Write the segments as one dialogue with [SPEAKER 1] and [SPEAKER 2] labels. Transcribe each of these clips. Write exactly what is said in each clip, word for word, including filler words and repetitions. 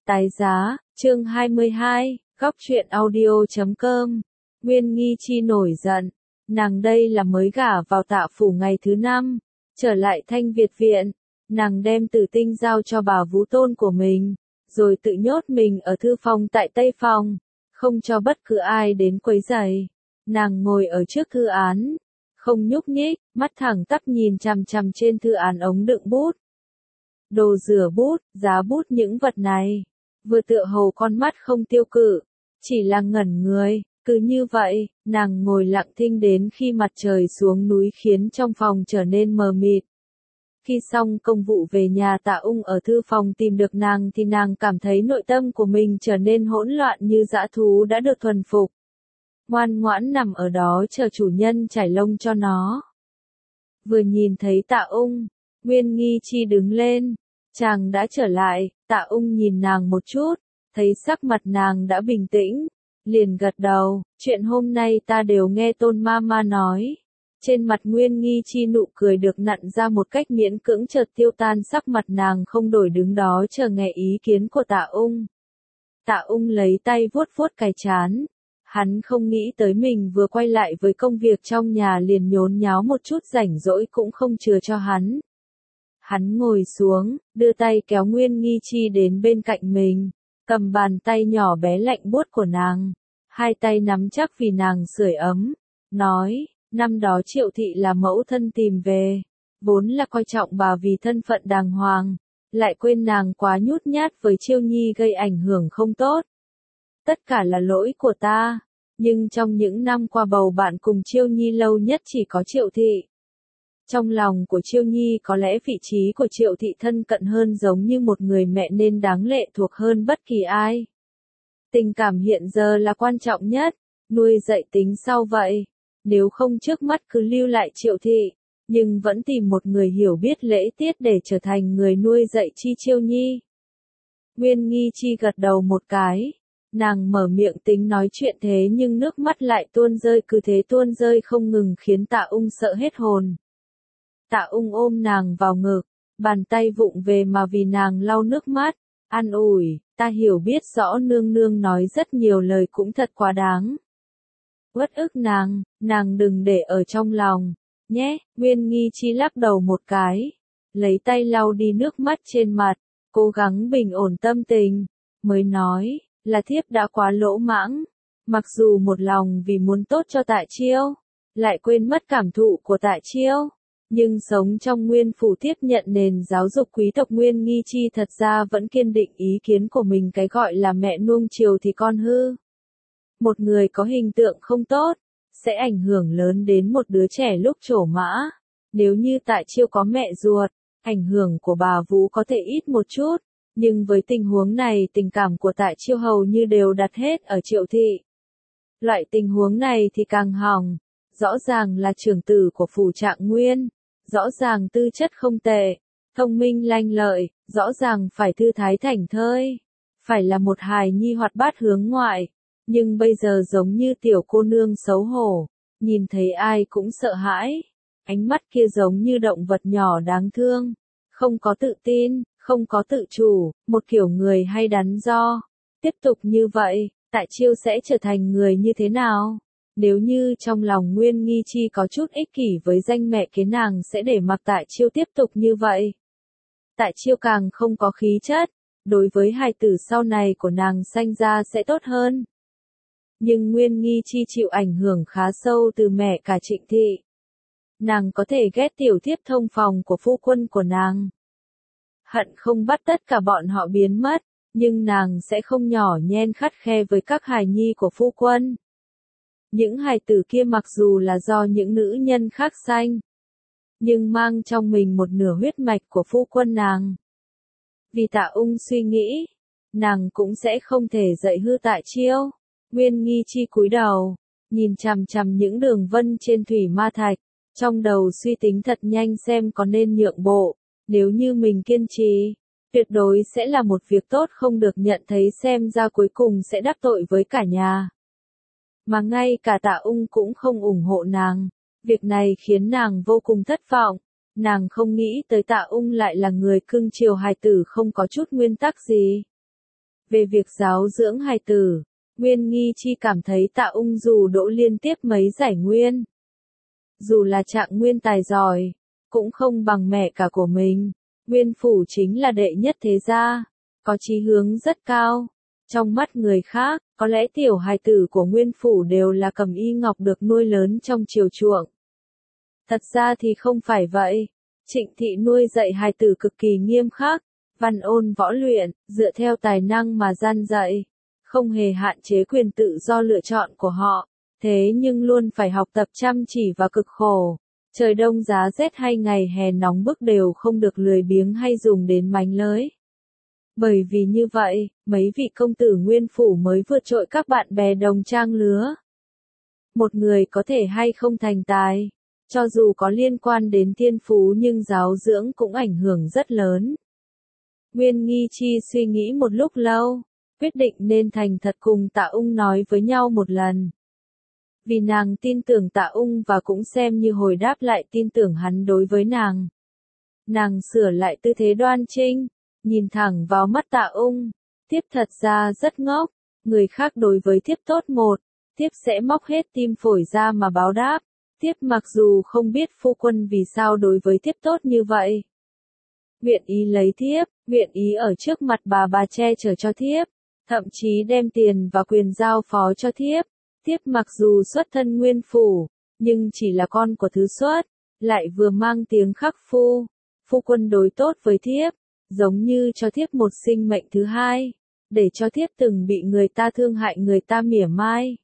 [SPEAKER 1] Tái giá, chương hai mươi hai, góc truyện audio chấm com. Nguyên Nghi Chi nổi giận, nàng đây là mới gả vào Tạ phủ ngày thứ năm, trở lại Thanh Việt viện, nàng đem Tử Tinh giao cho bà vú tôn của mình, rồi tự nhốt mình ở thư phòng tại Tây phòng, không cho bất cứ ai đến quấy rầy. Nàng ngồi ở trước thư án, không nhúc nhích, mắt thẳng tắp nhìn chằm chằm trên thư án ống đựng bút. Đồ rửa bút, giá bút những vật này, vừa tựa hồ con mắt không tiêu cự, chỉ là ngẩn người, cứ như vậy, nàng ngồi lặng thinh đến khi mặt trời xuống núi khiến trong phòng trở nên mờ mịt. Khi xong công vụ về nhà Tạ Ung ở thư phòng tìm được nàng thì nàng cảm thấy nội tâm của mình trở nên hỗn loạn như dã thú đã được thuần phục. Ngoan ngoãn nằm ở đó chờ chủ nhân trải lông cho nó. Vừa nhìn thấy Tạ Ung, Nguyên Nghi Chi đứng lên, chàng đã trở lại, Tạ Ung nhìn nàng một chút, thấy sắc mặt nàng đã bình tĩnh, liền gật đầu, chuyện hôm nay ta đều nghe Tôn Mama nói. Trên mặt Nguyên Nghi Chi nụ cười được nặn ra một cách miễn cưỡng chợt tiêu tan, sắc mặt nàng không đổi đứng đó chờ nghe ý kiến của Tạ Ung. Tạ Ung lấy tay vuốt vuốt cái trán. Hắn không nghĩ tới mình vừa quay lại với công việc trong nhà liền nhốn nháo một chút rảnh rỗi cũng không chừa cho hắn. Hắn ngồi xuống, đưa tay kéo Nguyên Nghi Chi đến bên cạnh mình, cầm bàn tay nhỏ bé lạnh buốt của nàng, hai tay nắm chắc vì nàng sưởi ấm, nói, năm đó Triệu Thị là mẫu thân tìm về, vốn là coi trọng bà vì thân phận đàng hoàng, lại quên nàng quá nhút nhát với Chiêu Nhi gây ảnh hưởng không tốt. Tất cả là lỗi của ta, nhưng trong những năm qua bầu bạn cùng Chiêu Nhi lâu nhất chỉ có Triệu Thị. Trong lòng của Chiêu Nhi có lẽ vị trí của Triệu Thị thân cận hơn, giống như một người mẹ nên đáng lệ thuộc hơn bất kỳ ai. Tình cảm hiện giờ là quan trọng nhất, nuôi dạy tính sau vậy. Nếu không trước mắt cứ lưu lại Triệu Thị, nhưng vẫn tìm một người hiểu biết lễ tiết để trở thành người nuôi dạy chi Chiêu Nhi. Nguyên Nghi Chi gật đầu một cái. Nàng mở miệng tính nói chuyện thế nhưng nước mắt lại tuôn rơi, cứ thế tuôn rơi không ngừng khiến Tạ Ung sợ hết hồn. Tạ Ung ôm nàng vào ngực, bàn tay vụng về mà vì nàng lau nước mắt, an ủi, ta hiểu biết rõ nương nương nói rất nhiều lời cũng thật quá đáng. Uất ức nàng, nàng đừng để ở trong lòng, nhé. Nguyên Nghi Chi lắc đầu một cái, lấy tay lau đi nước mắt trên mặt, cố gắng bình ổn tâm tình, mới nói, là thiếp đã quá lỗ mãng, mặc dù một lòng vì muốn tốt cho Tạ Chiêu, lại quên mất cảm thụ của Tạ Chiêu, nhưng sống trong Nguyên phủ tiếp nhận nền giáo dục quý tộc. Nguyên Nghi Chi thật ra vẫn kiên định ý kiến của mình, cái gọi là mẹ nuông chiều thì con hư. Một người có hình tượng không tốt, sẽ ảnh hưởng lớn đến một đứa trẻ lúc trổ mã. Nếu như Tạ Chiêu có mẹ ruột, ảnh hưởng của bà vú có thể ít một chút. Nhưng với tình huống này tình cảm của Tạ Chiêu hầu như đều đặt hết ở Triệu Thị. Loại tình huống này thì càng hỏng. Rõ ràng là trưởng tử của phủ Trạng Nguyên. Rõ ràng tư chất không tệ. Thông minh lanh lợi. Rõ ràng phải thư thái thảnh thơi. Phải là một hài nhi hoạt bát hướng ngoại. Nhưng bây giờ giống như tiểu cô nương xấu hổ. Nhìn thấy ai cũng sợ hãi. Ánh mắt kia giống như động vật nhỏ đáng thương. Không có tự tin. Không có tự chủ, một kiểu người hay đắn đo. Tiếp tục như vậy, Tạ Chiêu sẽ trở thành người như thế nào? Nếu như trong lòng Nguyên Nghi Chi có chút ích kỷ với danh mẹ kế, nàng sẽ để mặc Tạ Chiêu tiếp tục như vậy. Tạ Chiêu càng không có khí chất, đối với hài tử sau này của nàng sanh ra sẽ tốt hơn. Nhưng Nguyên Nghi Chi chịu ảnh hưởng khá sâu từ mẹ cả Trịnh Thị. Nàng có thể ghét tiểu thiếp thông phòng của phu quân của nàng. Hận không bắt tất cả bọn họ biến mất, nhưng nàng sẽ không nhỏ nhen khắt khe với các hài nhi của phu quân. Những hài tử kia mặc dù là do những nữ nhân khác sanh, nhưng mang trong mình một nửa huyết mạch của phu quân nàng. Vì Tạ Ung suy nghĩ, nàng cũng sẽ không thể dạy hư Tạ Chiêu. Nguyên Nghi Chi cúi đầu, nhìn chằm chằm những đường vân trên thủy ma thạch, trong đầu suy tính thật nhanh xem có nên nhượng bộ. Nếu như mình kiên trì, tuyệt đối sẽ là một việc tốt không được nhận thấy, xem ra cuối cùng sẽ đắc tội với cả nhà. Mà ngay cả Tạ Ung cũng không ủng hộ nàng. Việc này khiến nàng vô cùng thất vọng. Nàng không nghĩ tới Tạ Ung lại là người cưng chiều hài tử không có chút nguyên tắc gì. Về việc giáo dưỡng hài tử, Nguyên Nghi Chi cảm thấy Tạ Ung dù đỗ liên tiếp mấy giải nguyên, dù là trạng nguyên tài giỏi, cũng không bằng mẹ cả của mình. Nguyên Phủ chính là đệ nhất thế gia, có chí hướng rất cao. Trong mắt người khác, có lẽ tiểu hài tử của Nguyên Phủ đều là Cẩm Y Ngọc được nuôi lớn trong chiều chuộng. Thật ra thì không phải vậy. Trịnh thị nuôi dạy hài tử cực kỳ nghiêm khắc, văn ôn võ luyện, dựa theo tài năng mà gian dạy, không hề hạn chế quyền tự do lựa chọn của họ, thế nhưng luôn phải học tập chăm chỉ và cực khổ. Trời đông giá rét hay ngày hè nóng bức đều không được lười biếng hay dùng đến mánh lới. Bởi vì như vậy, mấy vị công tử Nguyên Phủ mới vượt trội các bạn bè đồng trang lứa. Một người có thể hay không thành tài, cho dù có liên quan đến thiên phú nhưng giáo dưỡng cũng ảnh hưởng rất lớn. Nguyên Nghi Chi suy nghĩ một lúc lâu, quyết định nên thành thật cùng Tạ Ung nói với nhau một lần. Vì nàng tin tưởng Tạ Ung và cũng xem như hồi đáp lại tin tưởng hắn đối với nàng. Nàng sửa lại tư thế đoan trinh, nhìn thẳng vào mắt Tạ Ung. Thiếp thật ra rất ngốc, người khác đối với thiếp tốt một, thiếp sẽ móc hết tim phổi ra mà báo đáp. Thiếp mặc dù không biết phu quân vì sao đối với thiếp tốt như vậy. Nguyện ý lấy thiếp, nguyện ý ở trước mặt bà bà che chở cho thiếp, thậm chí đem tiền và quyền giao phó cho thiếp. Thiếp mặc dù xuất thân Nguyên Phủ, nhưng chỉ là con của thứ xuất, lại vừa mang tiếng khắc phu. Phu quân đối tốt với thiếp, giống như cho thiếp một sinh mệnh thứ hai, để cho thiếp từng bị người ta thương hại người ta mỉa mai,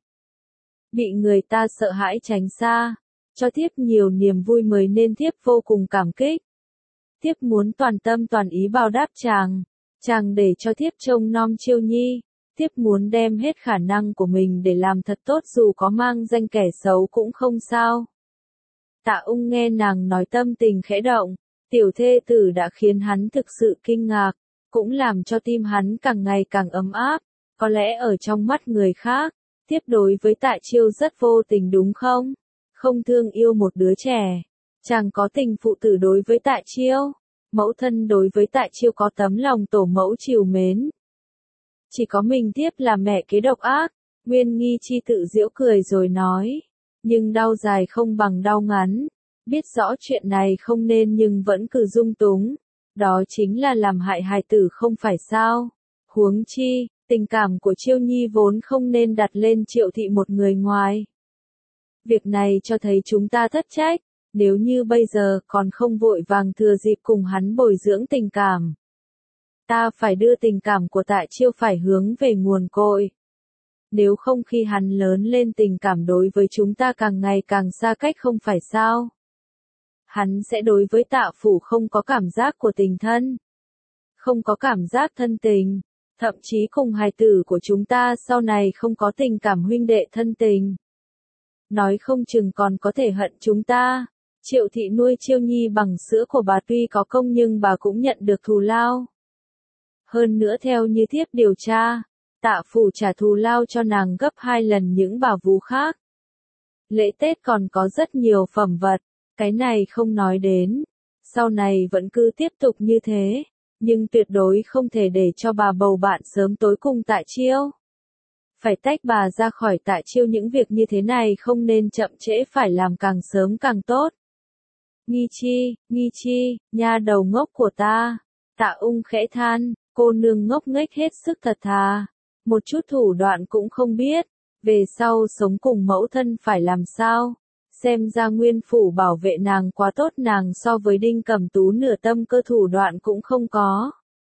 [SPEAKER 1] bị người ta sợ hãi tránh xa, cho thiếp nhiều niềm vui mới nên thiếp vô cùng cảm kích. Thiếp muốn toàn tâm toàn ý báo đáp chàng, chàng để cho thiếp trông nom Chiêu Nhi, thiếp muốn đem hết khả năng của mình để làm thật tốt dù có mang danh kẻ xấu cũng không sao. Tạ Ung nghe nàng nói tâm tình khẽ động, tiểu thê tử đã khiến hắn thực sự kinh ngạc, cũng làm cho tim hắn càng ngày càng ấm áp, có lẽ ở trong mắt người khác, thiếp đối với Tạ Chiêu rất vô tình đúng không? Không thương yêu một đứa trẻ. Chàng có tình phụ tử đối với Tạ Chiêu, mẫu thân đối với Tạ Chiêu có tấm lòng tổ mẫu trìu mến. Chỉ có mình thiếp là mẹ kế độc ác. Nguyên Nghi Chi tự giễu cười rồi nói, nhưng đau dài không bằng đau ngắn, biết rõ chuyện này không nên nhưng vẫn cứ dung túng, đó chính là làm hại hài tử không phải sao? Huống chi, tình cảm của Chiêu Nhi vốn không nên đặt lên Triệu thị một người ngoài. Việc này cho thấy chúng ta thất trách, nếu như bây giờ còn không vội vàng thừa dịp cùng hắn bồi dưỡng tình cảm. Ta phải đưa tình cảm của Tạ Chiêu phải hướng về nguồn cội. Nếu không khi hắn lớn lên tình cảm đối với chúng ta càng ngày càng xa cách không phải sao? Hắn sẽ đối với Tạ Phủ không có cảm giác của tình thân, không có cảm giác thân tình, thậm chí cùng hài tử của chúng ta sau này không có tình cảm huynh đệ thân tình. Nói không chừng còn có thể hận chúng ta. Triệu thị nuôi Chiêu Nhi bằng sữa của bà tuy có công nhưng bà cũng nhận được thù lao. Hơn nữa theo như thiếp điều tra, Tạ Phủ trả thù lao cho nàng gấp hai lần những bà vú khác. Lễ Tết còn có rất nhiều phẩm vật, cái này không nói đến. Sau này vẫn cứ tiếp tục như thế, nhưng tuyệt đối không thể để cho bà bầu bạn sớm tối cùng Tạ Chiêu. Phải tách bà ra khỏi Tạ Chiêu, những việc như thế này không nên chậm trễ, phải làm càng sớm càng tốt. Nghi Chi, Nghi Chi, nha đầu ngốc của ta. Tạ Ung khẽ than, cô nương ngốc nghếch hết sức thật thà, một chút thủ đoạn cũng không biết, về sau sống cùng mẫu thân phải làm sao? Xem ra Nguyên Phủ bảo vệ nàng quá tốt, nàng so với Đinh Cẩm Tú nửa tâm cơ thủ đoạn cũng không có.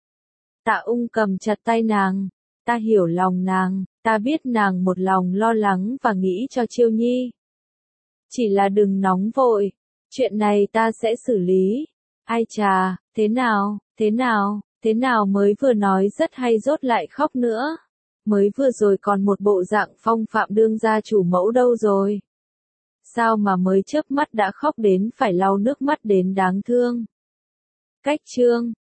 [SPEAKER 1] Tạ Ung cầm chặt tay nàng, ta hiểu lòng nàng, ta biết nàng một lòng lo lắng và nghĩ cho Chiêu Nhi. Chỉ là đừng nóng vội, chuyện này ta sẽ xử lý. Ai chà, thế nào, thế nào, thế nào mới vừa nói rất hay rốt lại khóc nữa. Mới vừa rồi còn một bộ dạng phong phạm đương gia chủ mẫu đâu rồi. Sao mà mới chớp mắt đã khóc đến phải lau nước mắt đến đáng thương. Cách chương